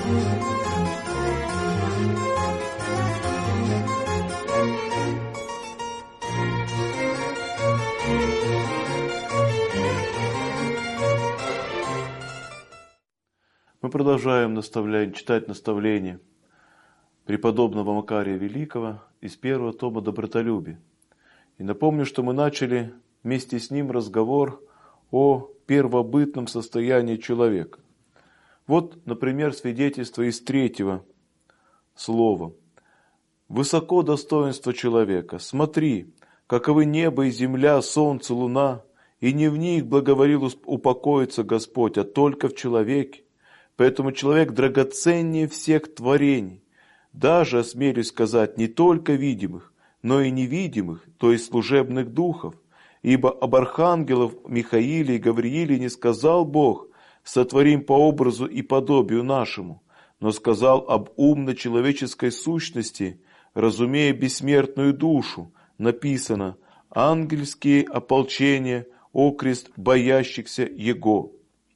Мы продолжаем читать наставления преподобного Макария Великого из первого тома «Добротолюбие». И напомню, что мы начали вместе с ним разговор о первобытном состоянии человека. Вот, например, свидетельство из третьего слова. «Высоко достоинство человека. Смотри, каковы небо и земля, солнце, луна, и не в них благоволил упокоиться Господь, а только в человеке. Поэтому человек драгоценнее всех творений, даже, осмелюсь сказать, не только видимых, но и невидимых, то есть служебных духов. Ибо об архангелов Михаиле и Гаврииле не сказал Бог: сотворим по образу и подобию нашему, но сказал об умно-человеческой сущности, разумея бессмертную душу. Написано: ангельские ополчения, окрест боящихся Его».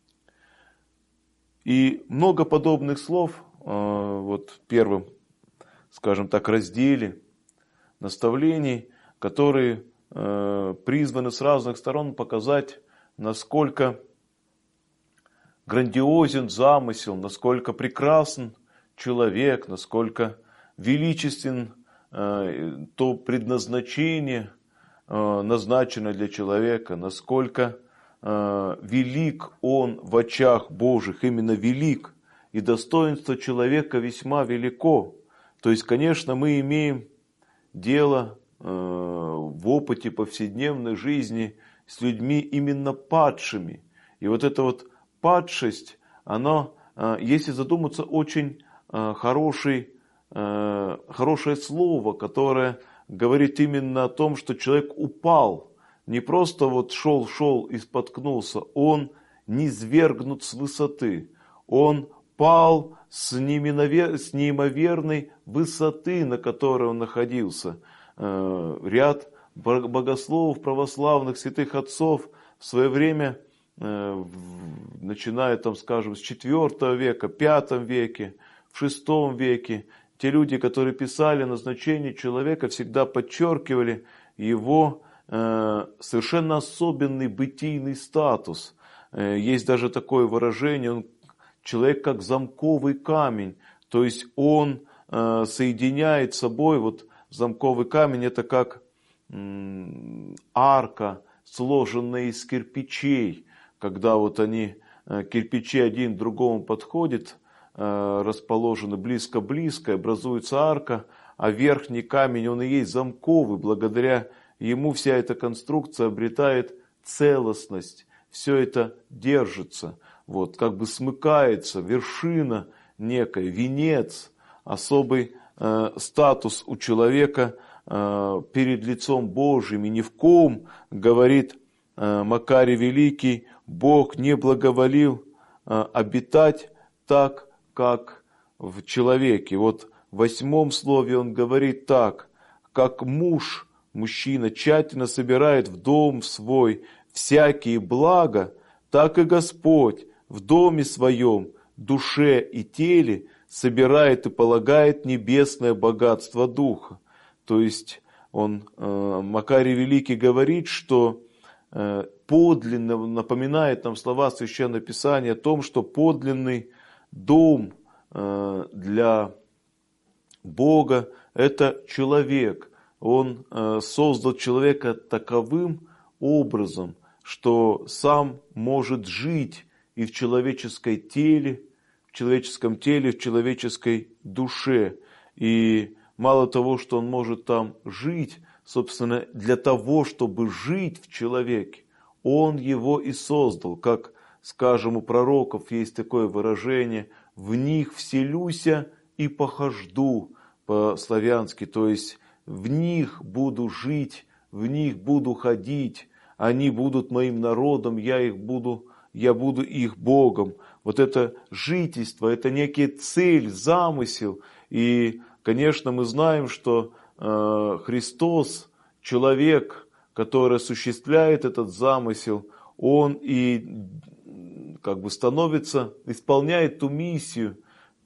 И много подобных слов вот в первом, скажем так, разделе наставлений, которые призваны с разных сторон показать, насколько грандиозен замысел, насколько прекрасен человек, насколько величествен то предназначение, назначенное для человека, насколько велик он в очах Божьих, именно велик, и достоинство человека весьма велико. То есть, конечно, мы имеем дело в опыте повседневной жизни с людьми именно падшими. И вот эта вот падшесть, она, если задуматься, очень хорошее слово, которое говорит именно о том, что человек упал. Не просто вот шел и споткнулся, он низвергнут с высоты, он пал с неимоверной высоты, на которой он находился. Ряд богословов, православных, святых отцов в свое время, начиная там, скажем, с IV века, V веке, в VI веке, те люди, которые писали назначение человека, всегда подчеркивали его совершенно особенный бытийный статус. Есть даже такое выражение: он человек как замковый камень, то есть он соединяет с собой, вот замковый камень это как арка, сложенная из кирпичей, когда вот они, кирпичи один к другому подходят, расположены близко-близко, образуется арка, а верхний камень, он и есть замковый, благодаря ему вся эта конструкция обретает целостность, все это держится, вот, как бы смыкается, вершина некая, венец, особый статус у человека перед лицом Божьим. И ни в ком, говорит Макарий Великий, Бог не благоволил обитать так, как в человеке. Вот в 8 слове он говорит так: как мужчина тщательно собирает в дом свой всякие блага, так и Господь в доме своем, душе и теле собирает и полагает небесное богатство духа. То есть Макарий Великий говорит, что подлинно, напоминает нам слова Священного Писания о том, что подлинный дом для Бога – это человек. Он создал человека таковым образом, что сам может жить и в человеческом теле, в человеческой душе. И мало того, что он может там жить, собственно, для того, чтобы жить в человеке, он его и создал. Как, скажем, у пророков есть такое выражение: «В них вселюся и похожду», по-славянски, то есть в них буду жить, в них буду ходить, они будут моим народом, я буду их Богом. Вот это жительство, это некий цель, замысел. И, конечно, мы знаем, что Христос, человек, который осуществляет этот замысел, он и как бы исполняет ту миссию,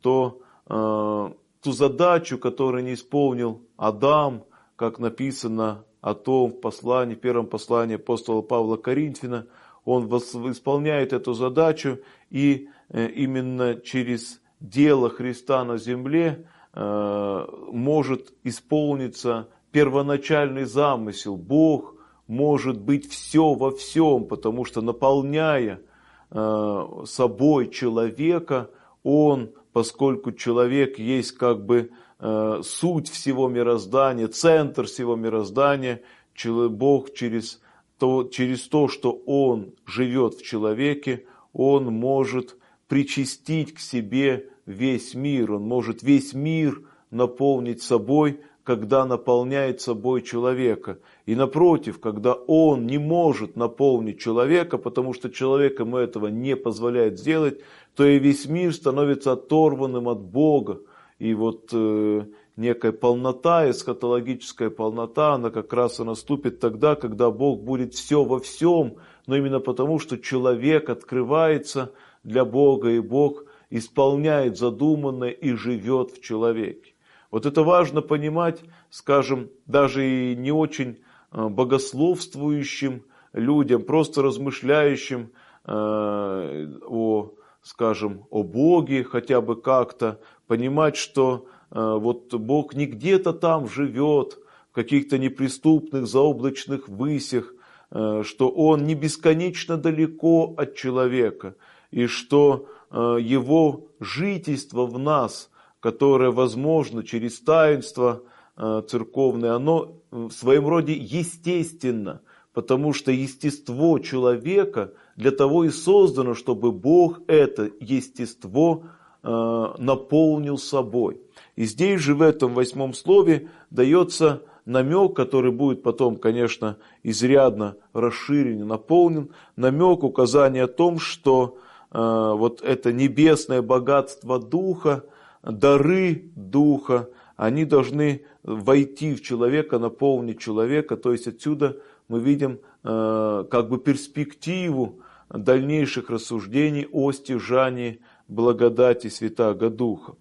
что ту задачу, которую не исполнил Адам, как написано о том в первом послании апостола Павла Коринфянам, он исполняет эту задачу, и именно через дело Христа на земле может исполниться первоначальный замысел. Бог может быть все во всем, потому что, наполняя собой человека, он, поскольку человек есть как бы суть всего мироздания, центр всего мироздания, Бог через то, что он живет в человеке, он может причастить к себе весь мир, он может весь мир наполнить собой, когда наполняет собой человека. И напротив, когда он не может наполнить человека, потому что человек ему этого не позволяет сделать, то и весь мир становится оторванным от Бога. И вот некая полнота, эсхатологическая полнота, она как раз и наступит тогда, когда Бог будет все во всем, но именно потому, что человек открывается для Бога, и Бог исполняет задуманное и живет в человеке. Вот это важно понимать, скажем, даже и не очень богословствующим людям, просто размышляющим о Боге хотя бы как-то, понимать, что вот Бог не где-то там живет, в каких-то неприступных заоблачных высях, что Он не бесконечно далеко от человека, и что Его жительство в нас, которое возможно через таинство церковное, оно в своем роде естественно, потому что естество человека для того и создано, чтобы Бог это естество наполнил собой. И здесь же в этом 8 слове дается намек, который будет потом, конечно, изрядно расширен и наполнен, намек, указание о том, что вот это небесное богатство Духа, дары Духа, они должны войти в человека, наполнить человека. То есть отсюда мы видим как бы перспективу дальнейших рассуждений о стяжании благодати Святаго Духа.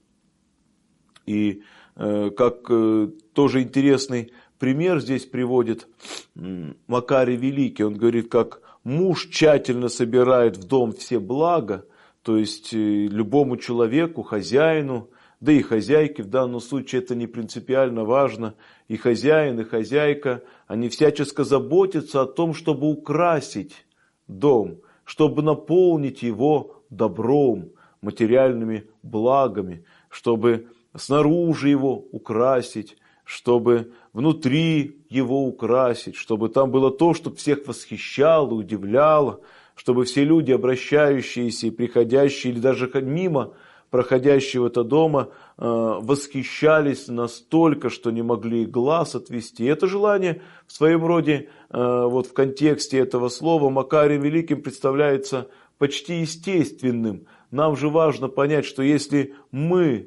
И как тоже интересный пример здесь приводит Макарий Великий. Он говорит, как муж тщательно собирает в дом все блага, то есть любому человеку, хозяину, да и хозяйке, в данном случае это не принципиально важно, и хозяин, и хозяйка, они всячески заботятся о том, чтобы украсить дом, чтобы наполнить его добром, материальными благами, чтобы снаружи его украсить, чтобы внутри его украсить, чтобы там было то, что всех восхищало, удивляло, чтобы все люди, обращающиеся и приходящие, или даже мимо проходящего этого дома, восхищались настолько, что не могли глаз отвести. Это желание в своем роде, вот в контексте этого слова, Макарием Великим представляется почти естественным. Нам же важно понять, что если мы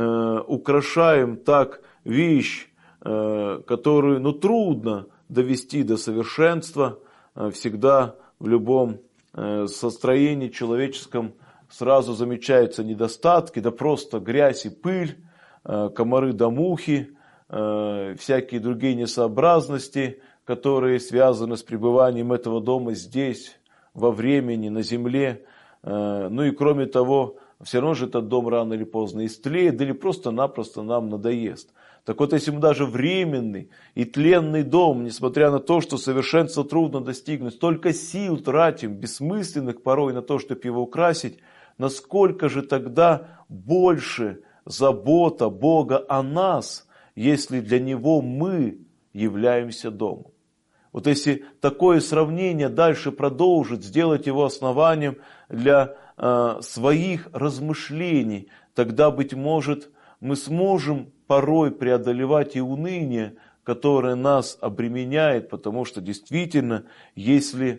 украшаем так вещь, которую трудно довести до совершенства, всегда в любом состроении человеческом сразу замечаются недостатки, да просто грязь и пыль, комары да мухи, всякие другие несообразности, которые связаны с пребыванием этого дома здесь, во времени, на земле. Ну и кроме того, все равно же этот дом рано или поздно истлеет, или просто-напросто нам надоест. Так вот, если мы даже временный и тленный дом, несмотря на то, что совершенство трудно достигнуть, столько сил тратим, бессмысленных порой, на то, чтобы его украсить, насколько же тогда больше забота Бога о нас, если для Него мы являемся домом. Вот если такое сравнение дальше продолжить, сделать его основанием для своих размышлений, тогда, быть может, мы сможем порой преодолевать и уныние, которое нас обременяет, потому что действительно, если,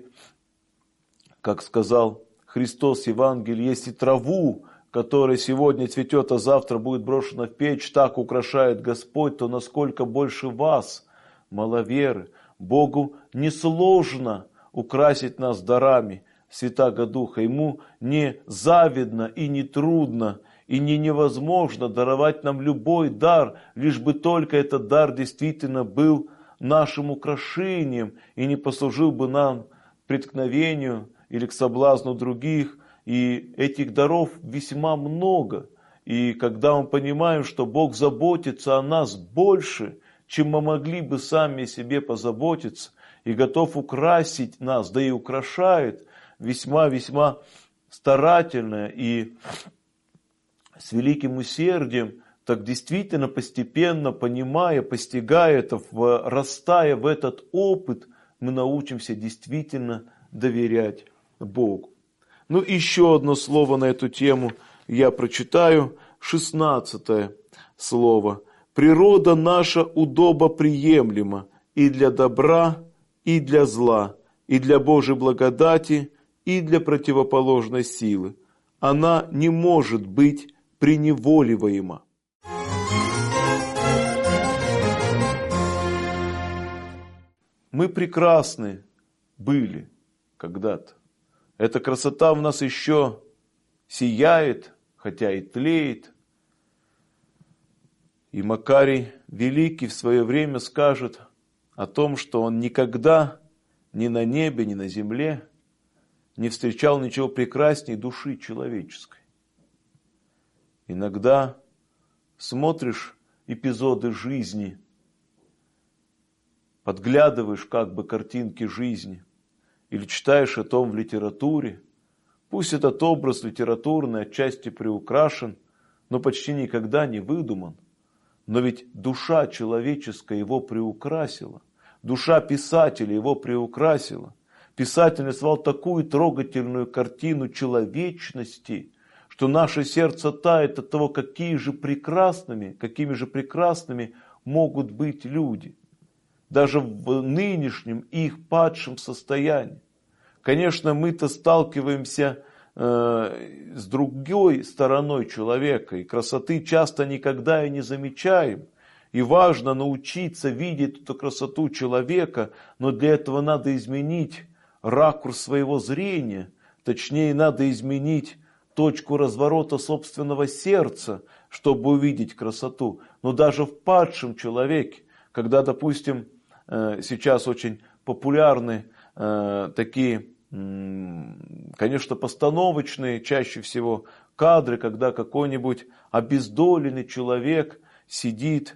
как сказал Христос в Евангелии, если траву, которая сегодня цветет, а завтра будет брошена в печь, так украшает Господь, то насколько больше вас, маловеры. Богу несложно украсить нас дарами Святаго Духа. Ему не завидно и не трудно И невозможно даровать нам любой дар, лишь бы только этот дар действительно был нашим украшением и не послужил бы нам к преткновению или к соблазну других. И этих даров весьма много. И когда мы понимаем, что Бог заботится о нас больше, чем мы могли бы сами о себе позаботиться, и готов украсить нас, да и украшает весьма-весьма старательно и с великим усердием, так действительно постепенно, понимая, постигая это, растая в этот опыт, мы научимся действительно доверять Богу. Ну, еще одно слово на эту тему я прочитаю, 16 слово. «Природа наша удобоприемлема и для добра, и для зла, и для Божьей благодати, и для противоположной силы. Она не может быть преневоливаема». Мы прекрасны были когда-то. Эта красота в нас еще сияет, хотя и тлеет. И Макарий Великий в свое время скажет о том, что он никогда ни на небе, ни на земле не встречал ничего прекраснее души человеческой. Иногда смотришь эпизоды жизни, подглядываешь как бы картинки жизни, или читаешь о том в литературе, пусть этот образ литературный отчасти приукрашен, но почти никогда не выдуман. Но ведь душа человеческая его приукрасила, душа писателя его приукрасила. Писатель рисовал такую трогательную картину человечности, что наше сердце тает от того, какими же прекрасными могут быть люди. Даже в нынешнем их падшем состоянии. Конечно, мы-то сталкиваемся с другой стороной человека, и красоты часто никогда и не замечаем. И важно научиться видеть эту красоту человека, но для этого надо изменить ракурс своего зрения, точнее, надо изменить точку разворота собственного сердца, чтобы увидеть красоту. Но даже в падшем человеке, когда, допустим, сейчас очень популярны такие, конечно, постановочные чаще всего кадры, когда какой-нибудь обездоленный человек сидит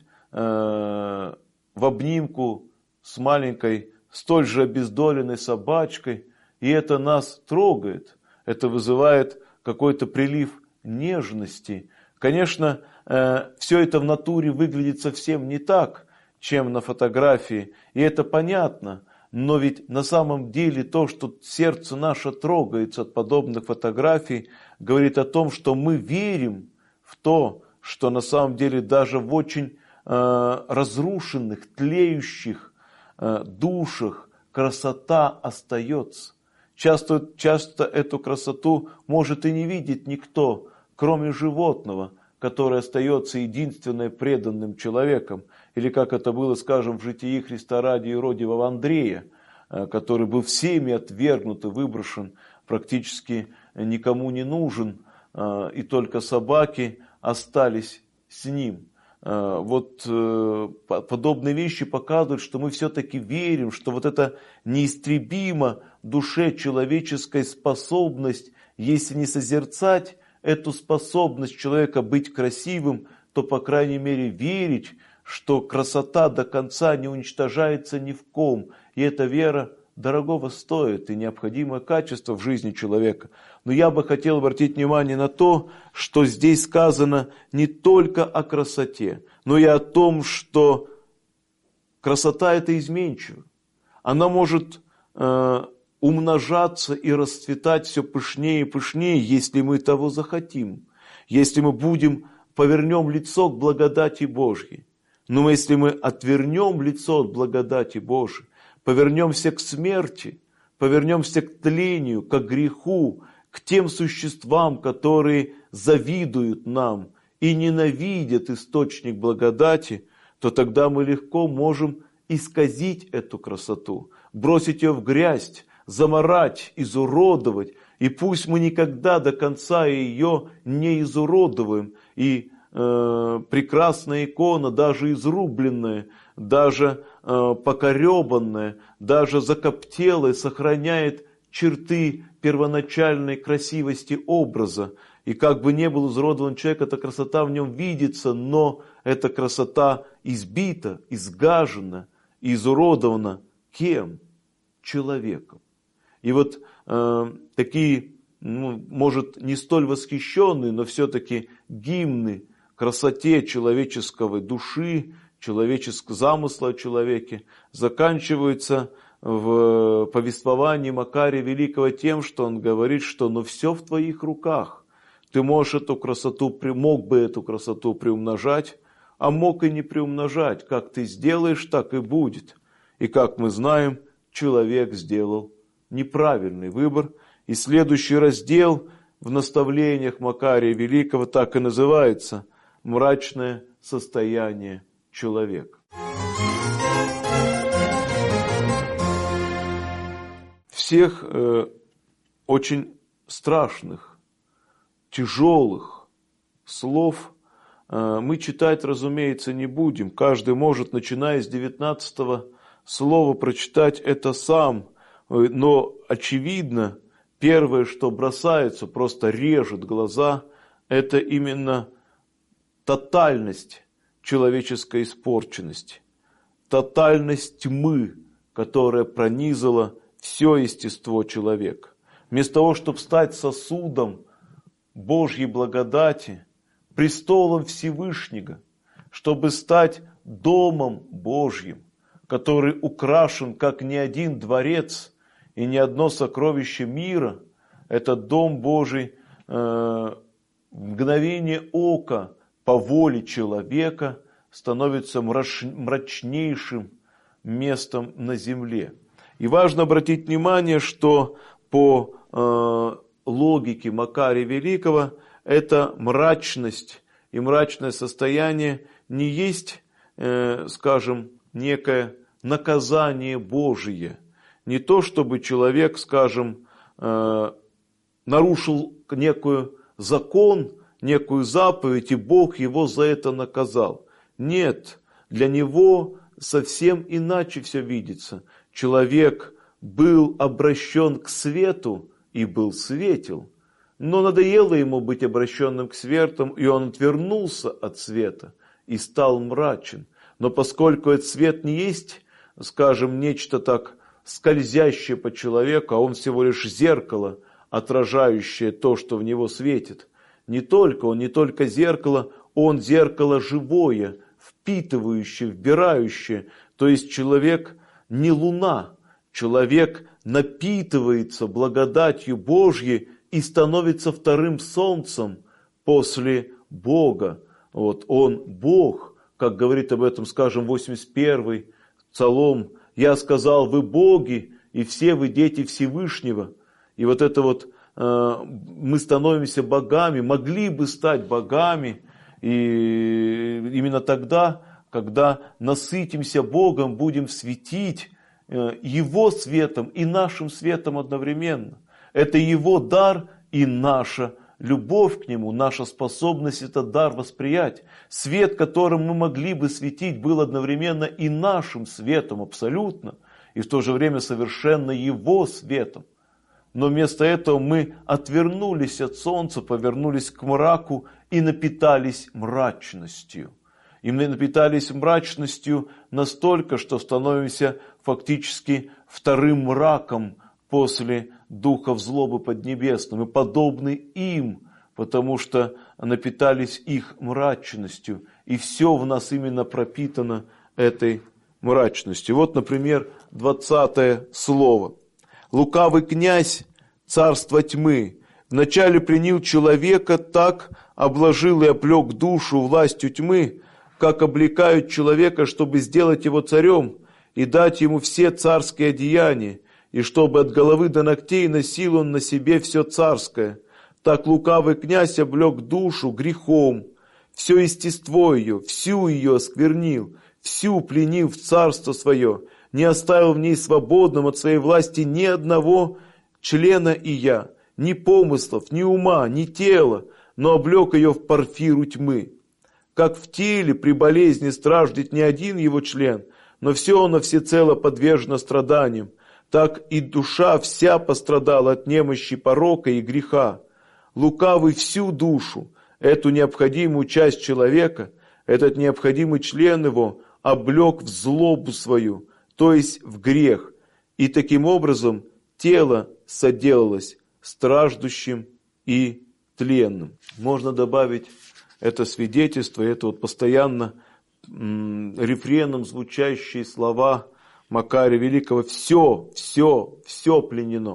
в обнимку с маленькой, столь же обездоленной собачкой, и это нас трогает, это вызывает какой-то прилив нежности. Конечно, все это в натуре выглядит совсем не так, чем на фотографии, и это понятно, но ведь на самом деле то, что сердце наше трогается от подобных фотографий, говорит о том, что мы верим в то, что на самом деле даже в очень разрушенных, тлеющих душах красота остается. Часто эту красоту может и не видеть никто, кроме животного, которое остается единственным преданным человеком. Или как это было, скажем, в житии Христа ради Иродиева Андрея, который был всеми отвергнут и выброшен, практически никому не нужен, и только собаки остались с ним. Вот подобные вещи показывают, что мы все-таки верим, что вот эта неистребима душе человеческая способность, если не созерцать эту способность человека быть красивым, то, по крайней мере, верить, что красота до конца не уничтожается ни в ком. И эта вера дорогого стоит и необходимое качество в жизни человека. Но я бы хотел обратить внимание на то, что здесь сказано не только о красоте, но и о том, что красота это изменчиво. Она может умножаться и расцветать все пышнее и пышнее, если мы того захотим. Если мы повернем лицо к благодати Божьей. Но если мы отвернем лицо от благодати Божией, повернемся к смерти, повернемся к тлению, к греху, к тем существам, которые завидуют нам и ненавидят источник благодати, то тогда мы легко можем исказить эту красоту, бросить ее в грязь, замарать, изуродовать И пусть мы никогда до конца ее не изуродуем. И прекрасная икона, даже изрубленная, даже покоребанная, даже закоптелая, сохраняет черты первоначальной красивости образа. И как бы ни был изуродован человек, эта красота в нем видится, но эта красота избита, изгажена, изуродована кем? Человеком. И вот такие, может, не столь восхищенные, но все-таки гимны красоте человеческой души, человеческого замысла о человеке заканчиваются в повествовании Макария Великого тем, что он говорит, что «но все в твоих руках». Ты можешь эту красоту, мог бы эту красоту приумножать, а мог и не приумножать. Как ты сделаешь, так и будет. И как мы знаем, человек сделал неправильный выбор. И следующий раздел в наставлениях Макария Великого так и называется «Мрачное состояние человека». Всех очень страшных, тяжелых слов мы читать, разумеется, не будем. Каждый может, начиная с 19 слова, прочитать это сам. Но очевидно, первое, что бросается, просто режет глаза, это именно тотальность человеческой испорченности, тотальность тьмы, которая пронизала все естество человека. Вместо того, чтобы стать сосудом Божьей благодати, престолом Всевышнего, чтобы стать домом Божьим, который украшен, как ни один дворец и ни одно сокровище мира, этот дом Божий в мгновение ока по воле человека становится мрачнейшим местом на земле. И важно обратить внимание, что по логике Макария Великого эта мрачность и мрачное состояние не есть, скажем, некое наказание Божие. Не то, чтобы человек, скажем, нарушил некую закон, некую заповедь, и Бог его за это наказал. Нет, для него совсем иначе все видится. Человек был обращен к свету и был светел. Но надоело ему быть обращенным к свету, и он отвернулся от света и стал мрачен. Но поскольку этот свет не есть, скажем, нечто так скользящее по человеку, а он всего лишь зеркало, отражающее то, что в него светит. Он не только зеркало, он зеркало живое, впитывающее, вбирающее. То есть человек не луна, человек напитывается благодатью Божьей и становится вторым солнцем после Бога. Вот, он Бог, как говорит об этом, скажем, 81-й Псалом. «Я сказал, вы боги, и все вы дети Всевышнего». И вот это вот мы становимся богами, могли бы стать богами, и именно тогда, когда насытимся Богом, будем светить Его светом и нашим светом одновременно. Это Его дар и наша любовь к Нему, наша способность этот дар восприять. Свет, которым мы могли бы светить, был одновременно и нашим светом абсолютно, и в то же время совершенно Его светом. Но вместо этого мы отвернулись от солнца, повернулись к мраку и напитались мрачностью. И мы напитались мрачностью настолько, что становимся фактически вторым мраком после духов злобы поднебесной. Мы подобны им, потому что напитались их мрачностью. И все в нас именно пропитано этой мрачностью. Вот, например, 20 слово. «Лукавый князь царства тьмы вначале пленил человека, так обложил и облег душу властью тьмы, как облекают человека, чтобы сделать его царем и дать ему все царские одеяния, и чтобы от головы до ногтей носил он на себе все царское. Так лукавый князь облег душу грехом, все естество ее, всю ее осквернил, всю пленил в царство свое, не оставил в ней свободным от своей власти ни одного члена и я. ни помыслов, ни ума, ни тела, но облег ее в порфиру тьмы. Как в теле при болезни страждет не один его член, но все оно всецело подвержено страданиям, так и душа вся пострадала от немощи порока и греха. Лукавый всю душу, эту необходимую часть человека, этот необходимый член его, облег в злобу свою, то есть в грех, и таким образом тело соделалось страждущим и тленным. Можно добавить это свидетельство, это вот постоянно рефреном звучащие слова Макария Великого: все пленено.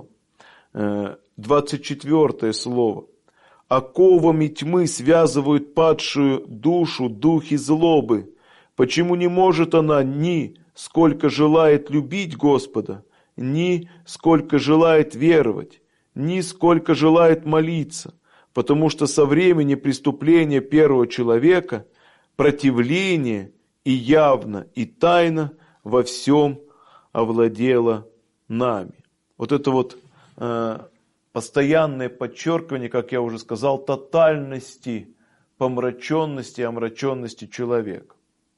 24 слово. Оковами тьмы связывают падшую душу духи злобы. Почему не может она ни сколько желает любить Господа, ни сколько желает веровать, ни сколько желает молиться? Потому что со времени преступления первого человека противление и явно, и тайно во всем овладело нами. Вот это вот постоянное подчеркивание, как я уже сказал, тотальности, помраченности, омраченности человека.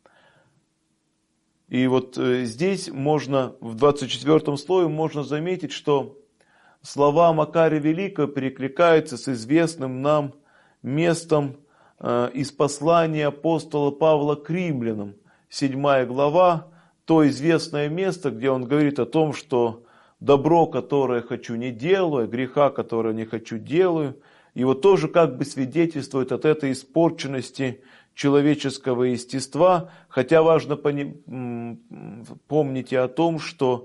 И вот здесь можно, в 24 слове можно заметить, что слова Макария Великого перекликаются с известным нам местом из послания апостола Павла к римлянам, 7 глава, то известное место, где он говорит о том, что добро, которое хочу, не делаю, греха, которое не хочу, делаю. И вот тоже как бы свидетельствует от этой испорченности человеческого естества, хотя важно помнить о том, что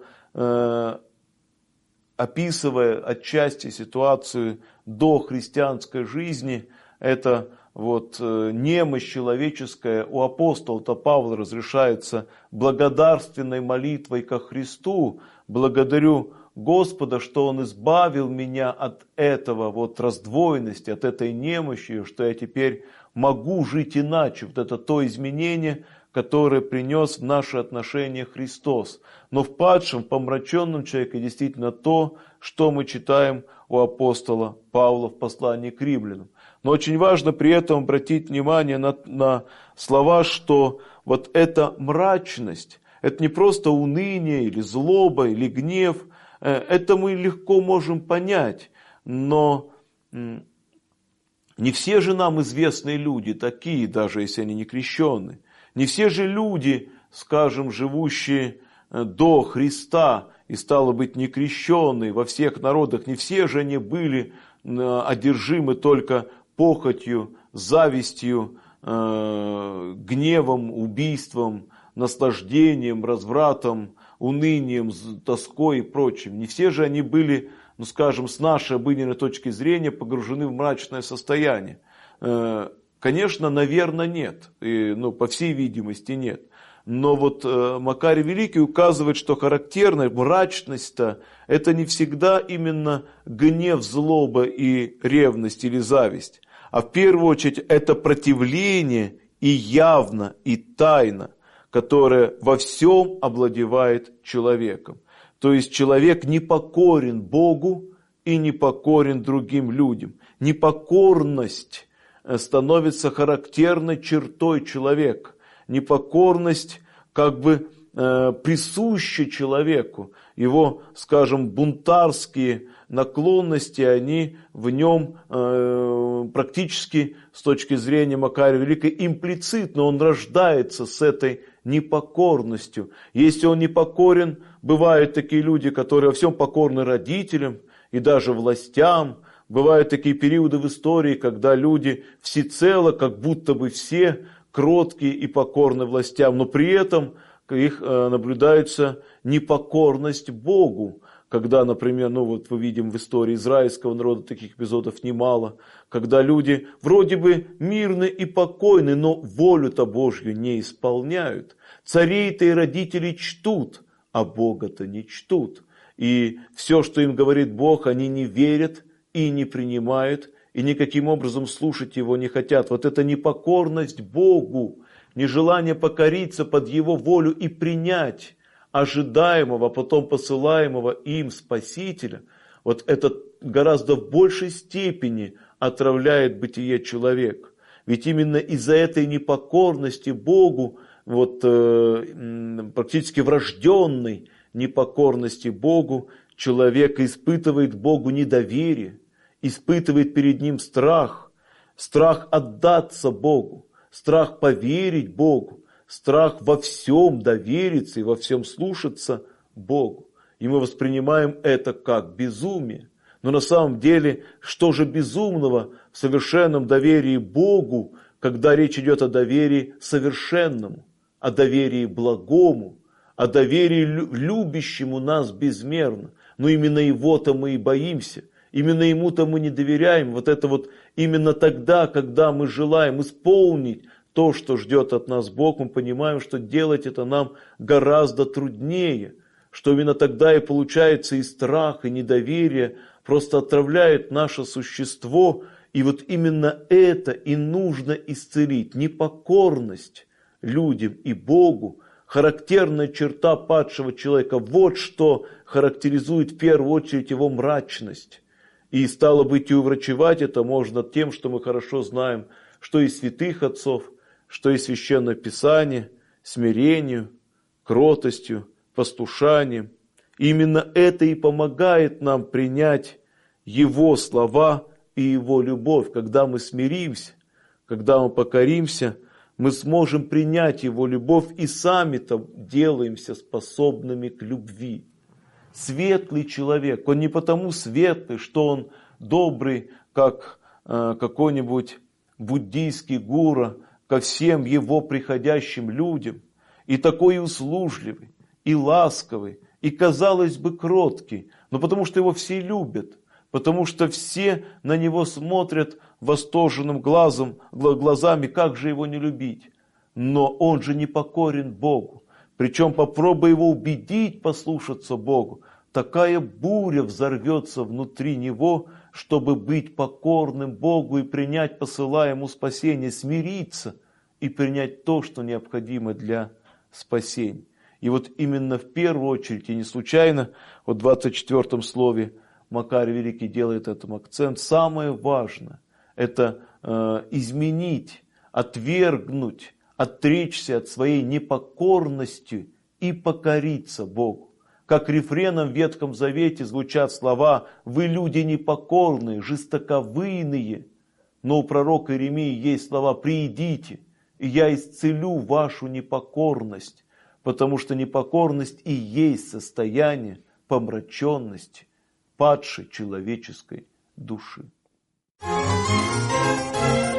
описывая отчасти ситуацию до христианской жизни, это вот немощь человеческая у апостола-то Павла разрешается благодарственной молитвой ко Христу. Благодарю Господа, что Он избавил меня от этого вот раздвоенности, от этой немощи, что я теперь могу жить иначе. Вот это то изменение, которое принес в наши отношения Христос. Но в падшем, помраченном человеке действительно то, что мы читаем у апостола Павла в послании к римлянам. Но очень важно при этом обратить внимание на слова, что вот эта мрачность, это не просто уныние или злоба или гнев, это мы легко можем понять, но не все же нам известные люди такие, даже если они не крещенные. Не все же люди, скажем, живущие до Христа и, стало быть, не крещенные во всех народах, не все же они были одержимы только похотью, завистью, гневом, убийством, наслаждением, развратом, унынием, тоской и прочим. Не все же они были, ну скажем, с нашей обыденной точки зрения погружены в мрачное состояние. Конечно, наверное, нет. По всей видимости, нет. Но вот Макарий Великий указывает, что характерная мрачность-то это не всегда именно гнев, злоба и ревность или зависть. А в первую очередь это противление и явно, и тайно, которое во всем овладевает человеком. То есть человек не покорен Богу и не покорен другим людям. Непокорность становится характерной чертой человека. Непокорность как бы присуща человеку. Его, скажем, бунтарские наклонности, они в нем практически с точки зрения Макария Великого имплицитно, он рождается с этой непокорностью. Если он непокорен, бывают такие люди, которые во всем покорны родителям и даже властям. Бывают такие периоды в истории, когда люди всецело, как будто бы все кроткие и покорны властям, но при этом их наблюдается непокорность Богу. Когда, например, мы видим в истории израильского народа таких эпизодов немало, когда люди вроде бы мирны и покойны, но волю-то Божью не исполняют. Царей-то и родителей чтут, а Бога-то не чтут. И все, что им говорит Бог, они не верят и не принимают, и никаким образом слушать Его не хотят. Вот эта непокорность Богу, нежелание покориться под Его волю и принять ожидаемого, а потом посылаемого им Спасителя, вот это гораздо в большей степени отравляет бытие человека. Ведь именно из-за этой непокорности Богу, вот практически врожденной непокорности Богу, человек испытывает Богу недоверие, испытывает перед Ним страх, страх отдаться Богу, страх поверить Богу, страх во всем довериться и во всем слушаться Богу. И мы воспринимаем это как безумие. Но на самом деле, что же безумного в совершенном доверии Богу, когда речь идет о доверии совершенному, о доверии благому, о доверии любящему нас безмерно. Но именно Его-то мы и боимся, именно Ему-то мы не доверяем. Вот это вот именно тогда, когда мы желаем исполнить то, что ждет от нас Бог, мы понимаем, что делать это нам гораздо труднее, что именно тогда и получается и страх, и недоверие, просто отравляет наше существо. И вот именно это и нужно исцелить. Непокорность людям и Богу, характерная черта падшего человека. Вот что характеризует в первую очередь его мрачность. И стало быть, и уврачевать это можно тем, что мы хорошо знаем, что и святых отцов, что и Священное Писание, смирению, кротостью, послушанием. И именно это и помогает нам принять Его слова и Его любовь. Когда мы смиримся, когда мы покоримся, мы сможем принять Его любовь и сами-то делаемся способными к любви. Светлый человек, он не потому светлый, что он добрый, как какой-нибудь буддийский гуру, ко всем его приходящим людям, и такой услужливый, и ласковый, и, казалось бы, кроткий, но потому что его все любят, потому что все на него смотрят восторженным глазами, как же его не любить. Но он же не покорен Богу. Причем попробуй его убедить послушаться Богу, такая буря взорвется внутри него, чтобы быть покорным Богу и принять посылаемое спасение, смириться и принять то, что необходимо для спасения. И вот именно в первую очередь, и не случайно, вот в 24 слове Макарий Великий делает этому акцент, самое важное – это изменить, отвергнуть, отречься от своей непокорности и покориться Богу. Как рефреном в Ветхом Завете звучат слова «Вы люди непокорные, жестоковыйные». Но у пророка Иеремии есть слова «Приидите, и я исцелю вашу непокорность», потому что непокорность и есть состояние помраченности падшей человеческой души.